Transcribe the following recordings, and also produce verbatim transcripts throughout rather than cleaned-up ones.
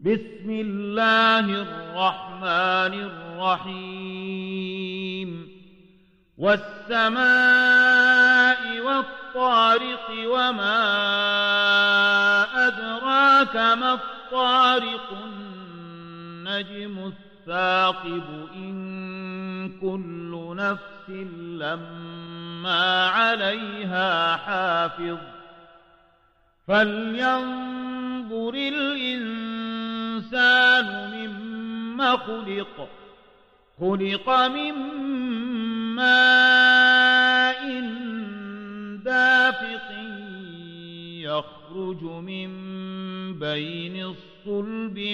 بسم الله الرحمن الرحيم والسماء والطارق وما أدراك ما الطارق النجم الثاقب إن كل نفس لما عليها حافظ فلينظر الإنسان مما خلق خلق من ماء دافق يخرج من بين الصلب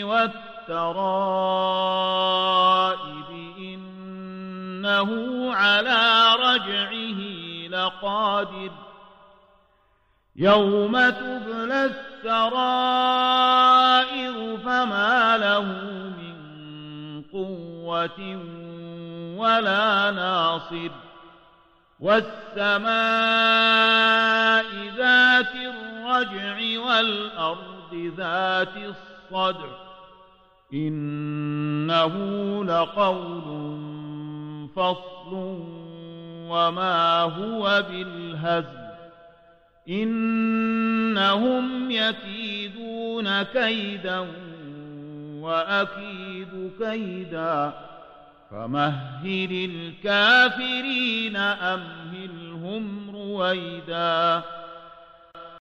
والترائب إنه على رجعه لقادر يوم تبلى السرائر فما له من قوة ولا ناصر والسماء ذات الرجع والأرض ذات الصدع إنه لقول فصل وما هو بالهزل إنهم يكيدون كيدا وأكيد كيدا فمهل الكافرين أمهلهم رويدا